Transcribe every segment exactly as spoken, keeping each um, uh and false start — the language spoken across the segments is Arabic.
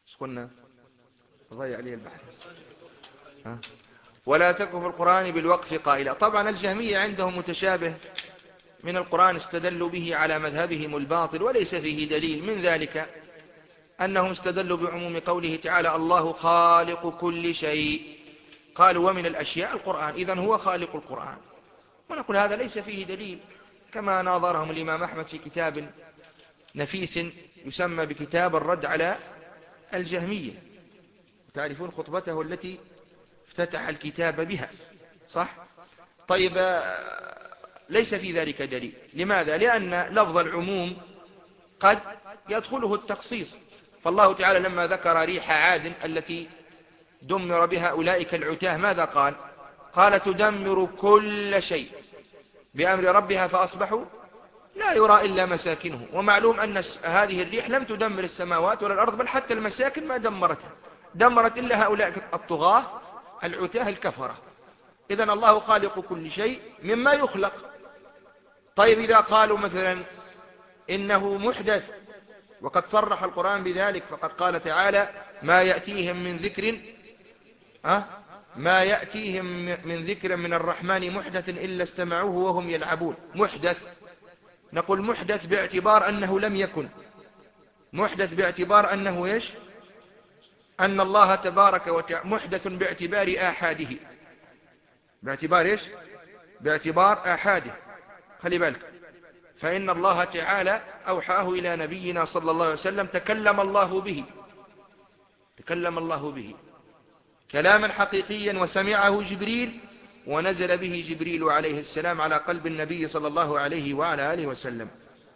ايش قلنا؟ ضيع لي البحث. ها؟ ولا تك في القرآن بالوقف قائلا. طبعا الجهمية عندهم متشابه من القرآن استدلوا به على مذهبهم الباطل وليس فيه دليل، من ذلك أنهم استدلوا بعموم قوله تعالى الله خالق كل شيء، قالوا ومن الأشياء القرآن، إذن هو خالق القرآن، ونقول هذا ليس فيه دليل، كما ناظرهم الإمام أحمد في كتاب نفيس يسمى بكتاب الرد على الجهمية، تعرفون خطبته التي افتتح الكتاب بها، صح؟ طيب، ليس في ذلك دليل. لماذا؟ لأن لفظ العموم قد يدخله التخصيص، فالله تعالى لما ذكر ريح عاد التي دمر بها أولئك العتاه ماذا قال؟ قال تدمر كل شيء بأمر ربها فأصبحوا لا يرى إلا مساكنه، ومعلوم أن هذه الريح لم تدمر السماوات ولا الأرض، بل حتى المساكن ما دمرتها، دمرت إلا هؤلاء الطغاة العتاه الكفرة. إذن الله خالق كل شيء مما يخلق. طيب إذا قالوا مثلا إنه محدث، وقد صرح القرآن بذلك، فقد قال تعالى ما يأتيهم من ذكر أه؟ ما يأتيهم من ذكر من الرحمن محدث إلا استمعوه وهم يلعبون. محدث، نقول محدث باعتبار أنه لم يكن، محدث باعتبار أنه إيش؟ أن الله تبارك وتعالى محدث باعتبار آحاده، باعتبار إيش؟ باعتبار آحاده. خلي بالك، فإن الله تعالى أوحاه إلى نبينا صلى الله عليه وسلم، تكلم الله به، تكلم الله به كلاما حقيقيا، وسمعه جبريل، ونزل به جبريل عليه السلام على قلب النبي صلى الله عليه وعلى آله وسلم.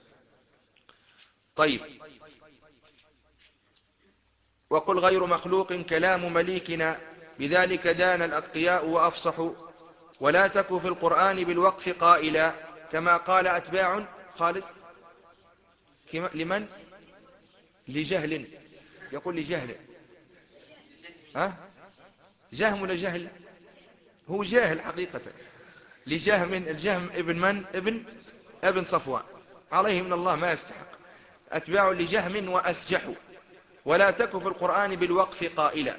طيب، وقل غير مخلوق كلام مليكنا بذلك دان الأتقياء وأفصحوا، ولا تك في القرآن بالوقف قائلا، كما قال أتباع خالد لمن؟ لجهل، يقول لجهل. ها؟ جهم ولا جهل؟ هو جاهل حقيقة. لجهم، الجهم ابن من؟ ابن ابن صفوان عليه من الله ما يستحق. أتباع لجهم وأسجحوا. ولا تك في القرآن بالوقف قائلا،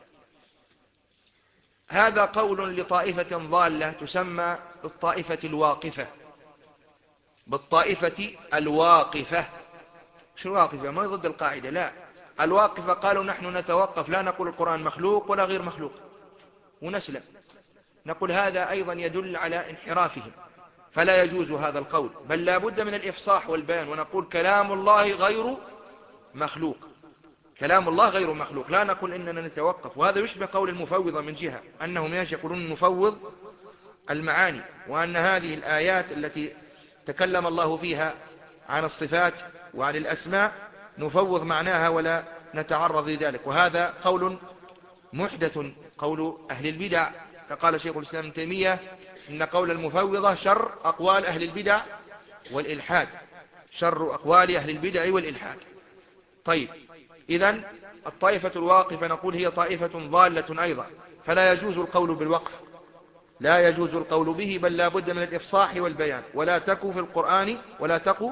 هذا قول لطائفة ضالة تسمى بالطائفة الواقفة، بالطائفة الواقفة. شو الواقفة؟ ما ضد القاعدة، لا، الواقفة قالوا نحن نتوقف، لا نقول القرآن مخلوق ولا غير مخلوق ونسلم. نقول هذا أيضا يدل على انحرافهم، فلا يجوز هذا القول، بل لا بد من الإفصاح والبيان، ونقول كلام الله غير مخلوق، كلام الله غير مخلوق، لا نقول إننا نتوقف. وهذا يشبه قول المفوضة من جهة أنهم يقولون نفوض المعاني، وأن هذه الآيات التي تكلم الله فيها عن الصفات وعن الأسماء نفوض معناها ولا نتعرض لذلك، وهذا قول محدث، قول أهل البدع. فقال شيخ الإسلام ابن تيمية إن قول المفوضة شر أقوال أهل البدع والإلحاد، شر أقوال أهل البدع والإلحاد. طيب، إذن الطائفة الواقفة نقول هي طائفة ضالة أيضا، فلا يجوز القول بالوقف، لا يجوز القول به، بل لا بد من الإفصاح والبيان. ولا تك في القرآن ولا تك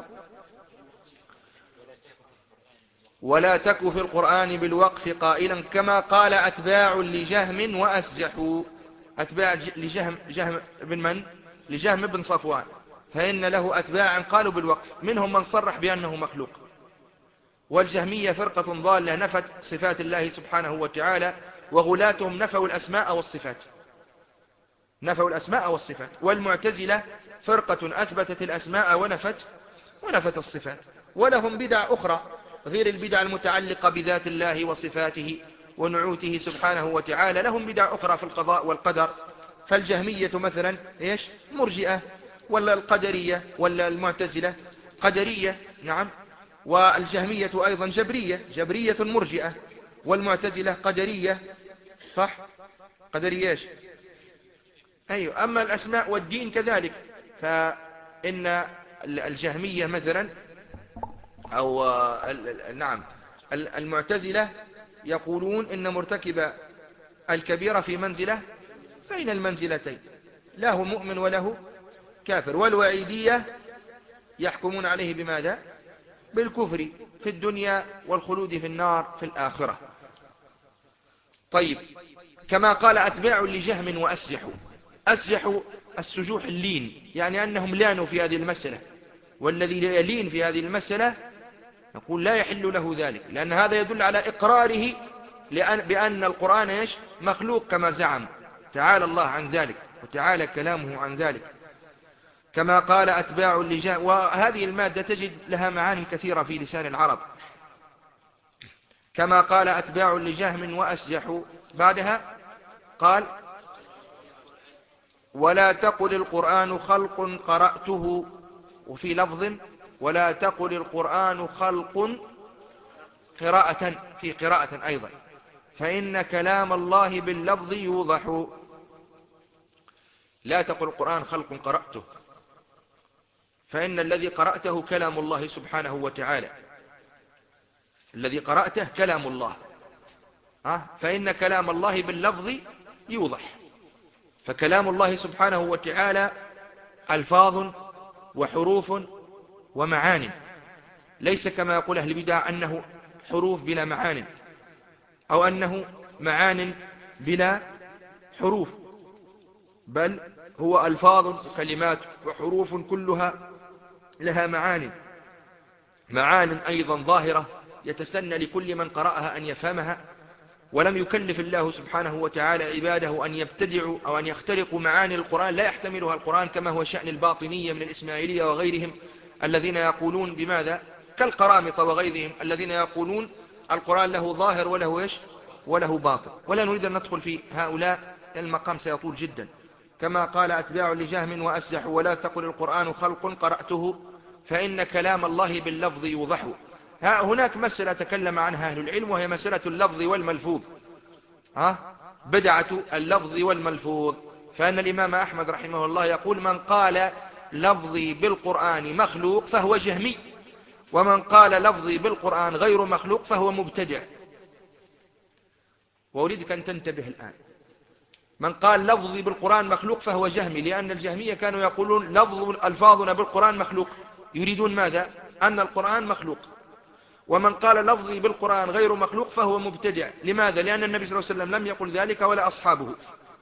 ولا تك في القرآن بالوقف قائلا، كما قال أتباع لجهم وأسجحوا. أتباع لجهم، جهم بن من؟ لجهم بن صفوان، فإن له أتباعا قالوا بالوقف، منهم من صرح بأنه مخلوق. والجهمية فرقة ضالة نفت صفات الله سبحانه وتعالى، وغلاتهم نفوا الأسماء والصفات، نفوا الأسماء والصفات. والمعتزلة فرقة أثبتت الأسماء ونفت ونفت الصفات. ولهم بدع أخرى غير البدع المتعلقة بذات الله وصفاته ونعوته سبحانه وتعالى، لهم بدع أخرى في القضاء والقدر. فالجهمية مثلا إيش؟ مرجئة، ولا القدرية، ولا المعتزلة قدرية، نعم. والجهمية أيضا جبرية، جبرية مرجئة، والمعتزلة قدرية، صح؟ قدرية إيش؟ أيوة. أما الأسماء والدين كذلك، فإن الجهمية مثلا أو نعم المعتزلة يقولون إن مرتكب الكبيرة في منزلة بين المنزلتين، له مؤمن وله كافر. والوعيدية يحكمون عليه بماذا؟ بالكفر في الدنيا والخلود في النار في الآخرة. طيب، كما قال أتباع لجهم وأسجحوا. أسجحوا السجوح اللين، يعني أنهم لانوا في هذه المسألة، والذي يلين في هذه المسألة نقول لا يحل له ذلك، لأن هذا يدل على إقراره لأن بأن القرآن إيش مخلوق كما زعم، تعالى الله عن ذلك وتعالى كلامه عن ذلك. كما قال أتباع لجهم، وهذه المادة تجد لها معاني كثيرة في لسان العرب. كما قال أتباع لجهم وأسجحوا، بعدها قال ولا تقل القرآن خلق قرأته، وفي لفظ ولا تقل القرآن خلق قراءة، في قراءة أيضا، فإن كلام الله باللفظ يوضح. لا تقل القرآن خلق قرأته، فإن الذي قرأته كلام الله سبحانه وتعالى، الذي قرأته كلام الله، فإن كلام الله باللفظ يوضح. فكلام الله سبحانه وتعالى ألفاظ وحروف ومعان، ليس كما يقول أهل البدع أنه حروف بلا معان، أو أنه معان بلا حروف، بل هو ألفاظ وكلمات وحروف كلها لها معان، معان أيضا ظاهرة يتسنى لكل من قرأها أن يفهمها. ولم يكلف الله سبحانه وتعالى عباده أن يبتدعوا أو أن يخترقوا معاني القرآن لا يحتملها القرآن، كما هو شأن الباطنية من الإسماعيلية وغيرهم الذين يقولون بماذا، كالقرامطة وغيرهم الذين يقولون القرآن له ظاهر وله إيش وله باطن. ولا نريد أن ندخل في هؤلاء، المقام سيطول جدا. كما قال أتباع لجهم وأسجحوا ولا تقل القرآن خلق قرأته، فإن كلام الله باللفظ يوضح. هناك مسألة تكلم عنها أهل العلم، وهي مسألة اللفظ والملفوظ، ها بدعة اللفظ والملفوظ. فأن الإمام أحمد رحمه الله يقول من قال لفظي بالقرآن مخلوق فهو جهمي، ومن قال لفظي بالقرآن غير مخلوق فهو مبتدع. وأريدك أن تنتبه الآن، من قال لفظي بالقرآن مخلوق فهو جهمي، لأن الجهمية كانوا يقولون لفظ ألفاظنا بالقرآن مخلوق، يريدون ماذا؟ أن القرآن مخلوق. ومن قال لفظي بالقرآن غير مخلوق فهو مبتدع. لماذا؟ لأن النبي صلى الله عليه وسلم لم يقل ذلك ولا أصحابه.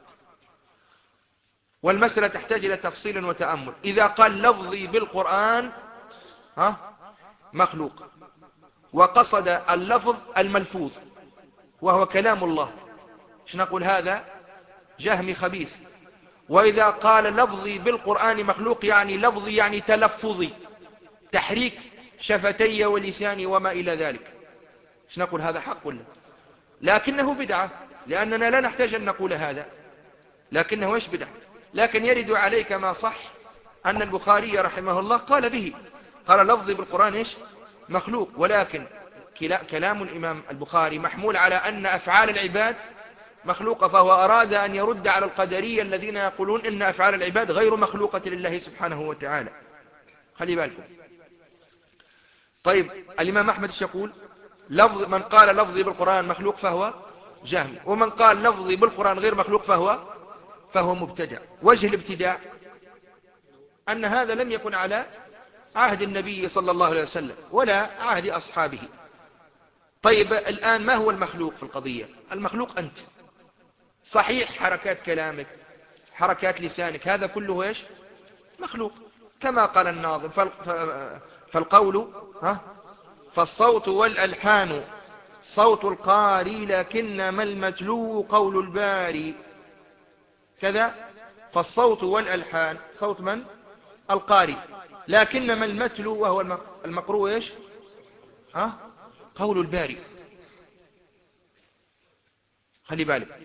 والمسألة تحتاج إلى تفصيل وتأمل. إذا قال لفظي بالقرآن ها مخلوق، وقصد اللفظ الملفوظ وهو كلام الله، ايش نقول؟ هذا جهمي خبيث. وإذا قال لفظي بالقرآن مخلوق يعني لفظي يعني تلفظي، تحريك شفتي ولساني وما إلى ذلك، ايش نقول؟ هذا حق ولا؟ لكنه بدعة، لأننا لا نحتاج أن نقول هذا، لكنه ايش بدعة. لكن يرد عليك ما صح أن البخاري رحمه الله قال به، قال لفظي بالقرآن ايش مخلوق، ولكن كلام الإمام البخاري محمول على أن أفعال العباد مخلوقة، فهو أراد أن يرد على القدرية الذين يقولون إن أفعال العباد غير مخلوقة لله سبحانه وتعالى. خلي بالكم. طيب، الإمام أحمد ايش يقول؟ لفظ من قال لفظي بالقرآن مخلوق فهو جهمي، ومن قال لفظي بالقرآن غير مخلوق فهو فهو مبتدع. وجه الابتداع أن هذا لم يكن على عهد النبي صلى الله عليه وسلم ولا عهد أصحابه. طيب، الآن ما هو المخلوق في القضية؟ المخلوق أنت. صحيح حركات كلامك، حركات لسانك، هذا كله ايش مخلوق، كما قال الناظم فالقول ها فالصوت والألحان صوت القاري، لكنما المتلو قول الباري. كذا، فالصوت والألحان صوت من؟ القاري، لكنما المتلو وهو المقروء ايش ها قول الباري. خلي بالك،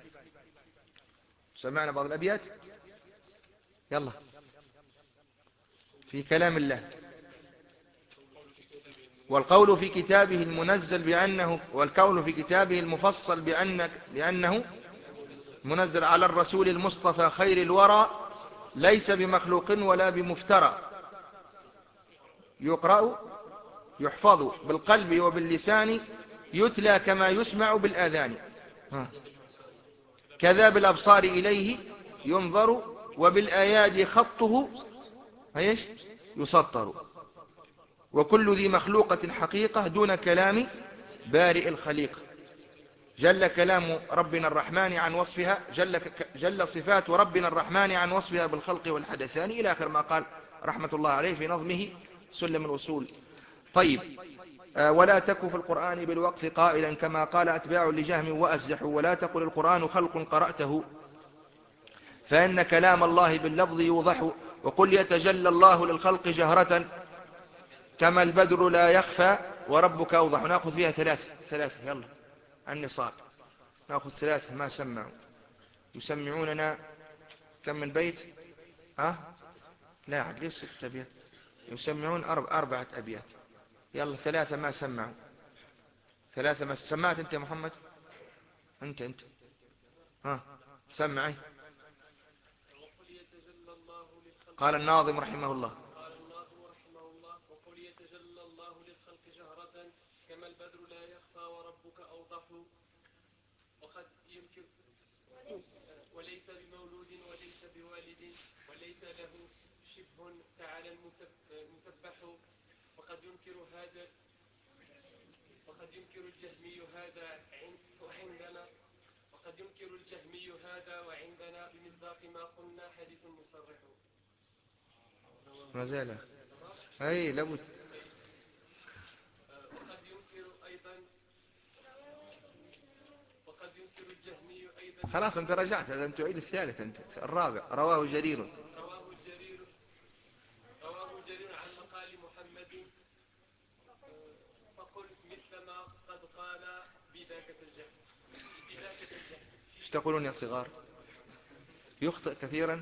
سمعنا بعض الأبيات، يلا في كلام الله. والقول في كتابه المنزل بأنه والقول في كتابه المفصل بأن بأنه منزل على الرسول المصطفى خير الورى، ليس بمخلوق ولا بمفترى، يقرأ يحفظ بالقلب وباللسان، يتلى كما يسمع بالآذان، كذا بالأبصار إليه ينظر، وبالآيات خطه ايش يسطر، وكل ذي مخلوقة حقيقة دون كلام بارئ الخليقة. جل كلام ربنا الرحمن عن وصفها، جل, جل صفات ربنا الرحمن عن وصفها بالخلق والحدثان إلى آخر ما قال رحمة الله عليه في نظمه سلم الوصول. طيب، ولا تك في القرآن بالوقف قائلا كما قال أتباع لجهم وأسجحوا، ولا تقل القرآن خلق قرأته فإن كلام الله باللفظ يوضح، وقل يتجلى الله للخلق جهرة كما البدر لا يخفى وربك أوضح. نأخذ فيها ثلاثة ثلاثة يلا النصاب، نأخذ ثلاثة ما سمعوا. يسمعوننا كم من بيت؟ ها لا عاد ليس ستة أبيات، يسمعون أربع أربعة أبيات. يلا ثلاثة ما سمعوا، ثلاثة ما سمعت. أنت يا محمد، أنت أنت ها سمعي. قال الناظم رحمه الله قال الناظم رحمه الله وقل يتجلى الله للخلق جهرة كما البدر لا يخفى وربك أوضح. وقد يمكن وليس بمولود وليس بوالد وليس له شبه تعالى المسبح. وقد ينكر هذا وقد ينكر الجهمي هذا وعندنا وقد ينكر الجهمي هذا وعندنا بمصداق ما قلنا حديث مصرح. ما زال أي لابد. وقد ينكر أيضا وقد ينكر الجهمي أيضا. خلاص أنت رجعت، هذا أنت تعيد الثالث. أنت الرابع رواه جرير رواه جرير رواه جرير عن مقال محمد فقل مثل ما قد قال بذاك الجهل بذاك الجهل. ايش تقولون يا صغار؟ يخطئ كثيرا.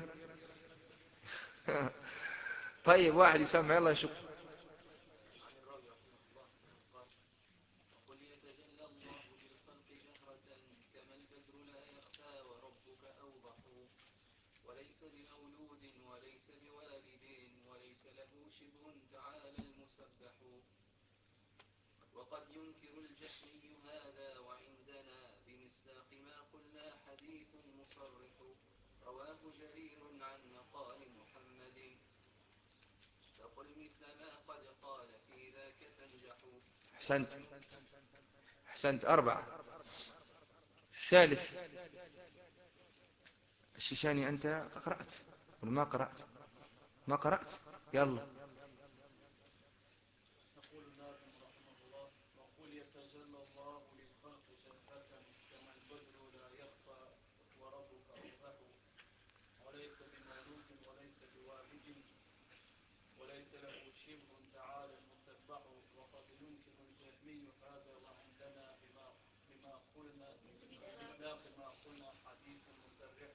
طيب واحد يسمع يلا يشوف. وليس بمولود وليس بوالد وليس له شبه تعالى المسبح. وقد ينكر الجهمي هذا وعندنا بمصداق ما قلنا حديث مصرح. رواه جرير عن مقال محمد فقل مثل ما قد قال في ذاك تنجح. أحسنت أحسنت. أربعة. الثالث الشيشاني أنت قرأت ولا ما قرأت؟ ما قرأت يلا. يقول الناظم رحمه الله وقل يتجلى الله للخلق جهرة كما البدر لا يخفى وربك أوضح. وليس بمولود وليس بوالد وليس له شبه تعالى المسبح. وقد ينكر الجهمي هذا وعندنا بما بما قلنا بمصداق ما قلنا حديث مصرح.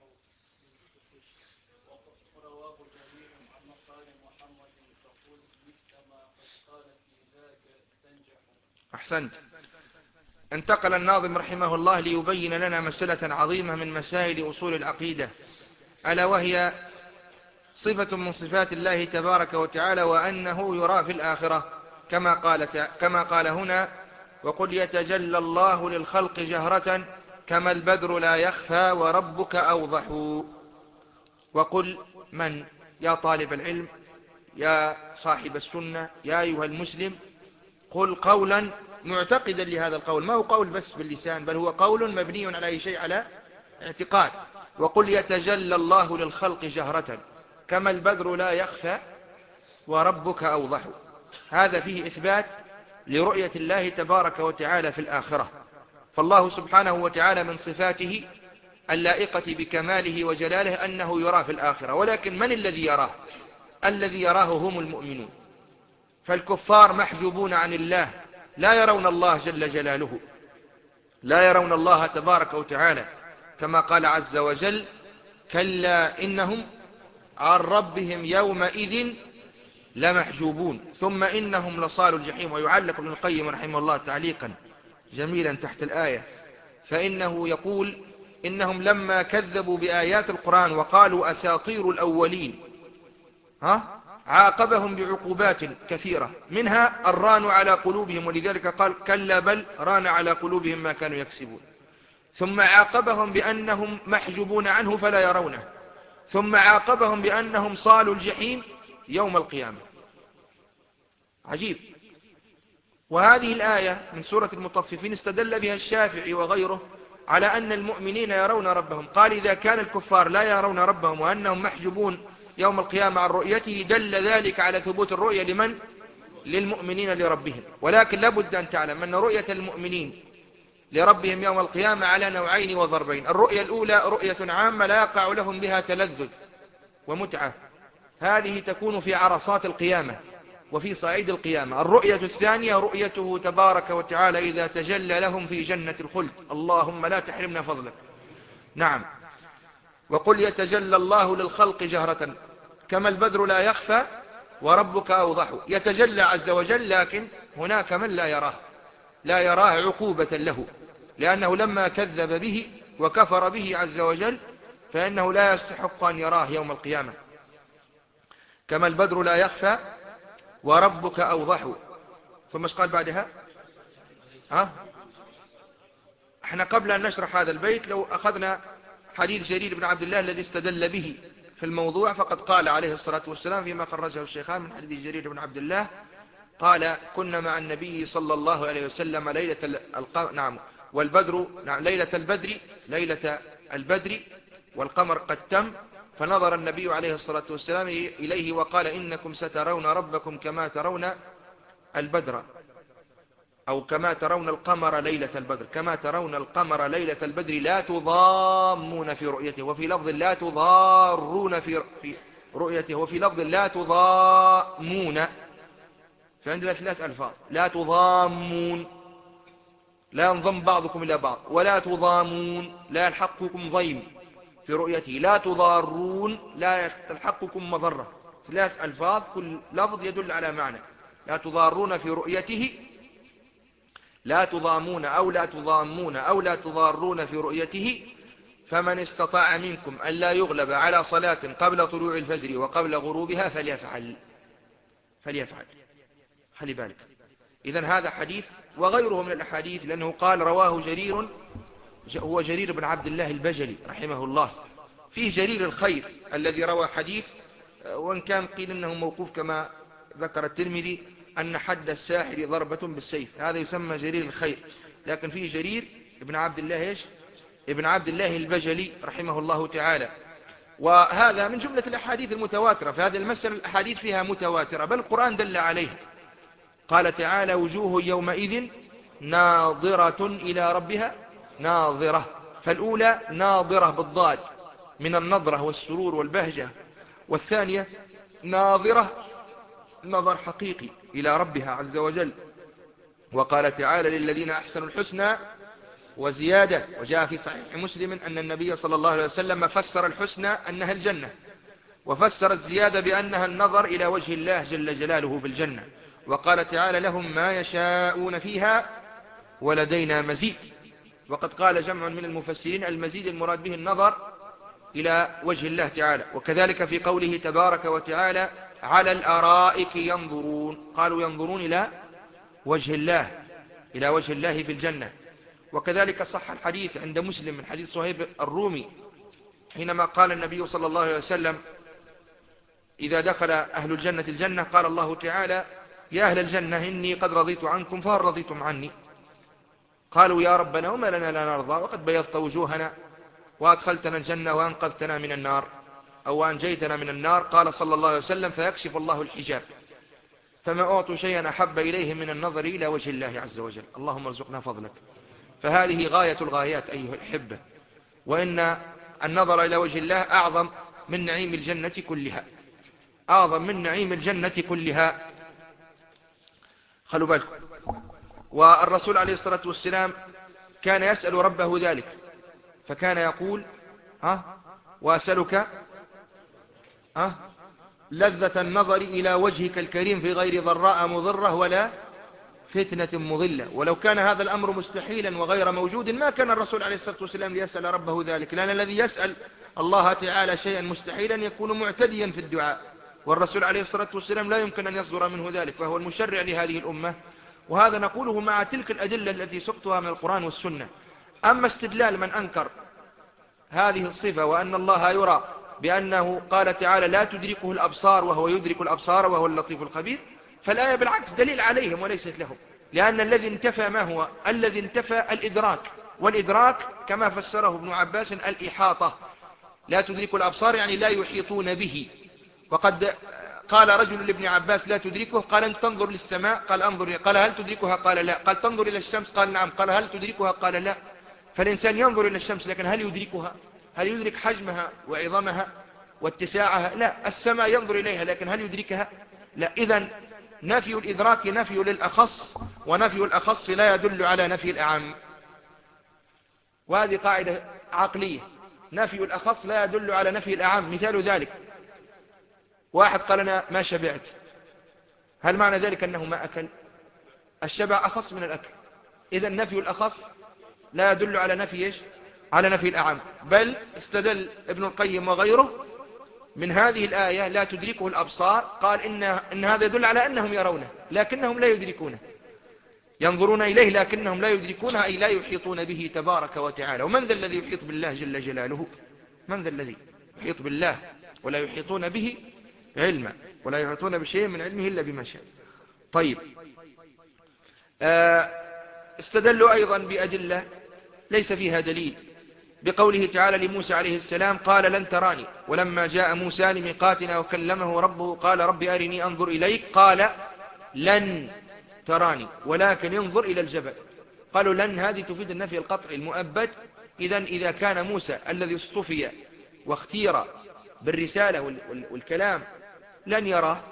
ورواه جرير عن مقال محمد فقل مثل ما قد قال في ذاك تنجح. أحسنت. انتقل الناظم رحمه الله ليبين لنا مسألة عظيمة من مسائل أصول العقيدة، ألا وهي صفة من صفات الله تبارك وتعالى وأنه يرى في الآخرة كما قال, كما قال هنا وقل يتجلى الله للخلق جهرة كما البدر لا يخفى وربك أوضح. وقل من يا طالب العلم يا صاحب السنة يا أيها المسلم، قل قولا معتقدا لهذا القول، ما هو قول بس باللسان بل هو قول مبني على أي شيء، على اعتقاد. وقل يتجلى الله للخلق جهرة كما البدر لا يخفى وربك أوضح. هذا فيه إثبات لرؤية الله تبارك وتعالى في الآخرة. فالله سبحانه وتعالى من صفاته اللائقة بكماله وجلاله أنه يرى في الآخرة، ولكن من الذي يراه؟ الذي يراه هم المؤمنون. فالكفار محجوبون عن الله، لا يرون الله جل جلاله، لا يرون الله تبارك وتعالى، كما قال عز وجل كلا إنهم عن ربهم يومئذ لمحجوبون ثم إنهم لصالوا الجحيم. ويعلق ابن القيم رحمه الله تعليقا جميلا تحت الآية فإنه يقول إنهم لما كذبوا بآيات القرآن وقالوا أساطير الأولين ها عاقبهم بعقوبات كثيرة، منها الران على قلوبهم، ولذلك قال كلا بل ران على قلوبهم ما كانوا يكسبون. ثم عاقبهم بأنهم محجوبون عنه فلا يرونه، ثم عاقبهم بأنهم صالوا الجحيم يوم القيامة. عجيب. وهذه الآية من سورة المطففين استدل بها الشافعي وغيره على أن المؤمنين يرون ربهم. قال إذا كان الكفار لا يرون ربهم وأنهم محجوبون يوم القيامة عن رؤيته دل ذلك على ثبوت الرؤية لمن؟ للمؤمنين لربهم. ولكن لابد أن تعلم أن رؤية المؤمنين لربهم يوم القيامة على نوعين وضربين. الرؤية الأولى رؤية عامة لا يقع لهم بها تلذذ ومتعة، هذه تكون في عرصات القيامة وفي صعيد القيامة. الرؤية الثانية رؤيته تبارك وتعالى إذا تجلى لهم في جنة الخلد. اللهم لا تحرمنا فضلك. نعم. وقل يتجلى الله للخلق جهرة كما البدر لا يخفى وربك أوضح. يتجلى عز وجل، لكن هناك من لا يراه، لا يراه عقوبة له، لأنه لما كذب به وكفر به عز وجل فإنه لا يستحق أن يراه يوم القيامة. كما البدر لا يخفى وربك أوضح. ثم ايش قال بعدها؟ ها؟ احنا قبل أن نشرح هذا البيت لو أخذنا حديث جرير بن عبد الله الذي استدل به في الموضوع، فقد قال عليه الصلاة والسلام فيما خرجه الشيخان من حديث جرير بن عبد الله قال كنا مع النبي صلى الله عليه وسلم ليلة القمر، نعم، والبدر، نعم، ليلة البدر، ليلة البدر والقمر قد تم، فنظر النبي عليه الصلاة والسلام إليه وقال إنكم سترون ربكم كما ترون البدر، أو كما ترون القمر ليلة البدر، كما ترون القمر ليلة البدر لا تضامون في رؤيته، وفي لفظ لا تضارون في في رؤيته، وفي لفظ لا تضامون. فعندنا ثلاث ألفاظ: لا تضامون لا ينضم بعضكم إلى بعض، ولا تضامون لا يلحقكم ضيم في رؤيته، لا تضارون لا تلحقكم مضرة. ثلاث ألفاظ كل لفظ يدل على معنى. لا تضارون في رؤيته، لا تضامون أو لا تضامون أو لا تضارون في رؤيته، فمن استطاع منكم أن لا يغلب على صلاة قبل طلوع الفجر وقبل غروبها فليفعل فليفعل خلي بالك. إذن هذا حديث وغيره من الأحاديث، لأنه قال رواه جرير، هو جرير بن عبد الله البجلي رحمه الله. فيه جرير الخير الذي روى حديث، وإن كان قيل إنه موقوف كما ذكر الترمذي أن حد الساحر ضربة بالسيف، هذا يسمى جرير الخير، لكن فيه جرير ابن عبد الله إيش؟ ابن عبد الله البجلي رحمه الله تعالى. وهذا من جملة الأحاديث المتواترة في هذه المسألة. الأحاديث فيها متواترة، بل القرآن دل عليها. قال تعالى وجوه يومئذ ناظرة إلى ربها ناظرة، فالأولى ناظرة بالضاد من النظرة والسرور والبهجة، والثانية ناظرة نظر حقيقي إلى ربها عز وجل. وقال تعالى للذين أحسنوا الحسنى وزيادة. وجاء في صحيح مسلم أن النبي صلى الله عليه وسلم فسر الحسنى أنها الجنة، وفسر الزيادة بأنها النظر إلى وجه الله جل جلاله في الجنة. وقال تعالى لهم ما يشاءون فيها ولدينا مزيد. وقد قال جمع من المفسرين المزيد المراد به النظر إلى وجه الله تعالى. وكذلك في قوله تبارك وتعالى على الأرائك ينظرون، قالوا ينظرون إلى وجه الله، إلى وجه الله في الجنة. وكذلك صح الحديث عند مسلم من حديث صهيب الرومي حينما قال النبي صلى الله عليه وسلم إذا دخل أهل الجنة الجنة قال الله تعالى يا أهل الجنة إني قد رضيت عنكم فهل رضيتم عني؟ قالوا يا ربنا وما لنا لا نرضى وقد بيضت وجوهنا وأدخلتنا الجنة وأنقذتنا من النار أو أنجيتنا من النار. قال صلى الله عليه وسلم فيكشف الله الحجاب فما أعطوا شيئا أحب إليهم من النظر إلى وجه الله عز وجل. اللهم ارزقنا فضلك. فهذه غاية الغايات أيها الأحبة، وإن النظر إلى وجه الله أعظم من نعيم الجنة كلها، أعظم من نعيم الجنة كلها. خلوا بالكم. والرسول عليه الصلاة والسلام كان يسأل ربه ذلك، فكان يقول ها وأسألك ها لذة النظر إلى وجهك الكريم في غير ضراء مضرة ولا فتنة مضلة. ولو كان هذا الأمر مستحيلا وغير موجود ما كان الرسول عليه الصلاة والسلام ليسأل ربه ذلك، لأن الذي يسأل الله تعالى شيئا مستحيلا يكون معتديا في الدعاء، والرسول عليه الصلاة والسلام لا يمكن أن يصدر منه ذلك، فهو المشرع لهذه الأمة. وهذا نقوله مع تلك الأدلة التي سقطها من القرآن والسنة. أما استدلال من أنكر هذه الصفة وأن الله يرى بأنه قال تعالى لا تدركه الأبصار وهو يدرك الأبصار وهو اللطيف الخبير، فالآية بالعكس دليل عليهم وليست لهم. لأن الذي انتفى ما هو؟ الذي انتفى الإدراك، والإدراك كما فسره ابن عباس الإحاطة، لا تدرك الأبصار يعني لا يحيطون به. وقد قال رجل لابن عباس لا تدركه، قال أنت تنظر للسماء، قال أنظر، قال هل تدركها؟ قال لا. قال تنظر إلى الشمس؟ قال نعم. قال هل تدركها؟ قال لا. فالإنسان ينظر إلى الشمس، لكن هل يدركها؟ هل يدرك حجمها وعظمها واتساعها؟ لا. السماء ينظر إليها، لكن هل يدركها؟ لا. إذن نفي الإدراك نفي للأخص، ونفي الأخص لا يدل على نفي الأعم، وهذه قاعدة عقلية. نفي الأخص لا يدل على نفي الأعم. مثال ذلك: واحد قال أنا ما شبعت، هل معنى ذلك أنه ما أكل؟ الشبع أخص من الأكل. إذن نفي الأخص لا يدل على نفي إيش؟ على نفي الأعم. بل استدل ابن القيم وغيره من هذه الآية لا تدركه الأبصار، قال إن, إن هذا يدل على أنهم يرونه لكنهم لا يدركونه، ينظرون إليه لكنهم لا يدركونه، أي لا يحيطون به تبارك وتعالى. ومن ذا الذي يحيط بالله جل جلاله؟ من ذا الذي يحيط بالله ولا يحيطون به علما، ولا يحيطون بشيء من علمه إلا بما شاء. طيب، استدلوا أيضا بأدلة ليس فيها دليل، بقوله تعالى لموسى عليه السلام قال لن تراني، ولما جاء موسى لميقاتنا وكلمه ربه قال رب أرني أنظر إليك، قال لن تراني ولكن انظر إلى الجبل. قالوا لن هذه تفيد النفي القطعي المؤبد. إذن إذا كان موسى الذي اصطفي واختير بالرسالة والكلام لن يراه،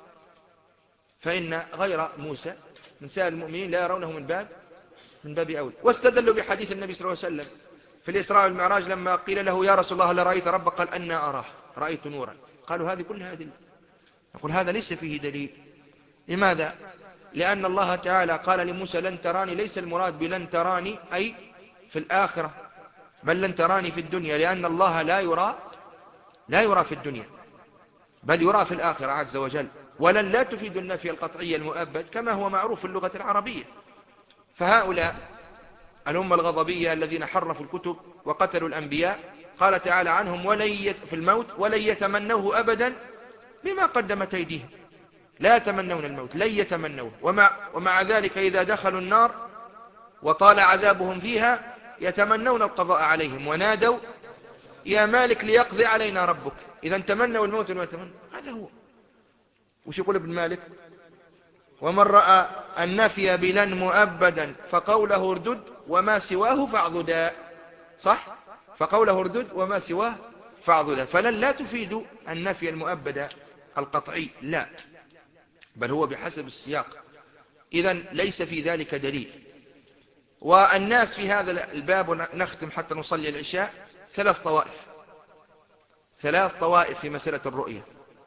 فإن غير موسى من سائر المؤمنين لا يرونه من باب من باب أول. واستدلوا بحديث النبي صلى الله عليه وسلم في الإسراء والمعراج لما قيل له يا رسول الله هل رأيت ربك؟ قال أنا أراه، رأيت نورا. قالوا هذه كلها دليل. نقول هذا ليس فيه دليل. لماذا؟ لأن الله تعالى قال لموسى لن تراني، ليس المراد بلن تراني أي في الآخرة، بل لن تراني في الدنيا، لأن الله لا يرى لا يرى في الدنيا، بل يرى في الآخرة عز وجل. ولن لا تفيد النفي القطعي المؤبد كما هو معروف في اللغة العربية. فهؤلاء الأمة الغضبية الذين حرفوا الكتب وقتلوا الأنبياء قال تعالى عنهم ولن يت في الموت ولن يتمنوه أبدا بما قدمت أيديهم. لا يتمنون الموت، لن يتمنوه. ومع, ومع ذلك إذا دخلوا النار وطال عذابهم فيها يتمنون القضاء عليهم ونادوا يا مالك ليقضي علينا ربك. إذا تمنوا الموت ويتمنوا، هذا هو. وش يقول ابن مالك؟ ومن رأى النفي بلن مؤبدا فقوله اردد وما سواه فاعضدا. صح؟ فقوله اردد وما سواه فاعضدا. فلن لا تفيد النفي المؤبد القطعي، لا، بل هو بحسب السياق. إذن ليس في ذلك دليل. والناس في هذا الباب، نختم حتى نصلي العشاء، ثلاث طوائف ثلاث طوائف في مسألة الرؤية.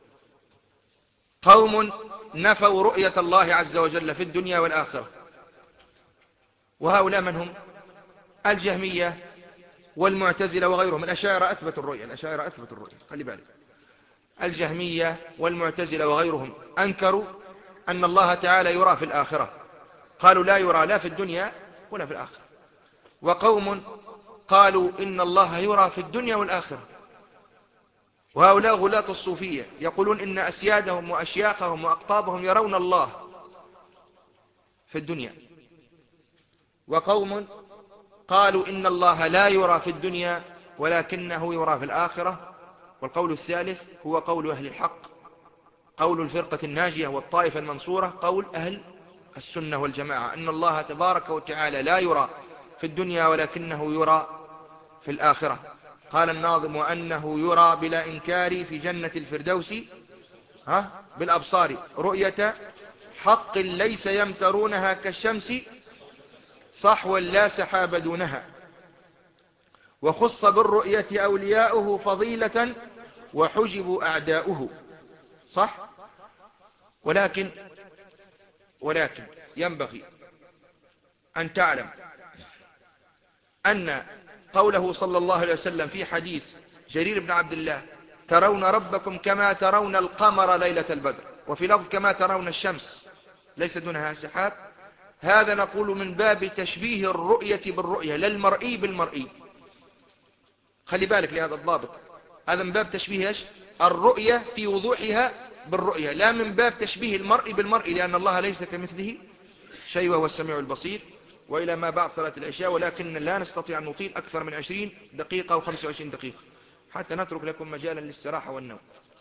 قوم نفوا رؤية الله عز وجل في الدنيا والآخرة، وهؤلاء من هم؟ الجهمية والمعتزلة وغيرهم. الأشاعرة أثبتوا الرؤية، الأشاعرة أثبتوا الرؤية، خلي بالك. الجهمية والمعتزلة وغيرهم أنكروا أن الله تعالى يرى في الآخرة، قالوا لا يرى لا في الدنيا ولا في الآخرة. وقوم قالوا إن الله يرى في الدنيا والآخرة، وهؤلاء غلاة الصوفية يقولون إن أسيادهم وأشياخهم وأقطابهم يرون الله في الدنيا. وقوم قالوا إن الله لا يرى في الدنيا ولكنه يرى في الآخرة. والقول الثالث هو قول أهل الحق، قول الفرقة الناجية والطائفة المنصورة، قول أهل السنة والجماعة، أن الله تبارك وتعالى لا يرى في الدنيا ولكنه يرى في الآخرة. قال الناظم وأنه يرى بلا إنكار في جنة الفردوس ها بالأبصار رؤية حق ليس يمترونها كالشمس صحوا لا سحاب دونها. وخص بالرؤية أولياؤه فضيلة وحجبوا أعداؤه. صح؟ ولكن ولكن ينبغي أن تعلم أن قوله صلى الله عليه وسلم في حديث جرير بن عبد الله ترون ربكم كما ترون القمر ليلة البدر، وفي لفظ كما ترون الشمس ليس دونها سحاب، هذا نقول من باب تشبيه الرؤية بالرؤية، لا المرئي بالمرئي. خلي بالك لهذا الضابط، هذا من باب تشبيه ايش؟ الرؤية في وضوحها بالرؤية، لا من باب تشبيه المرئي بالمرئي، لأن الله ليس كمثله شيء وهو السميع البصير، وإلى ما بعد صلاة العشاء، ولكن لا نستطيع أن نطيل أكثر من عشرين دقيقة أو خمسة وعشرين دقيقة حتى نترك لكم مجالا للاستراحة والنوم.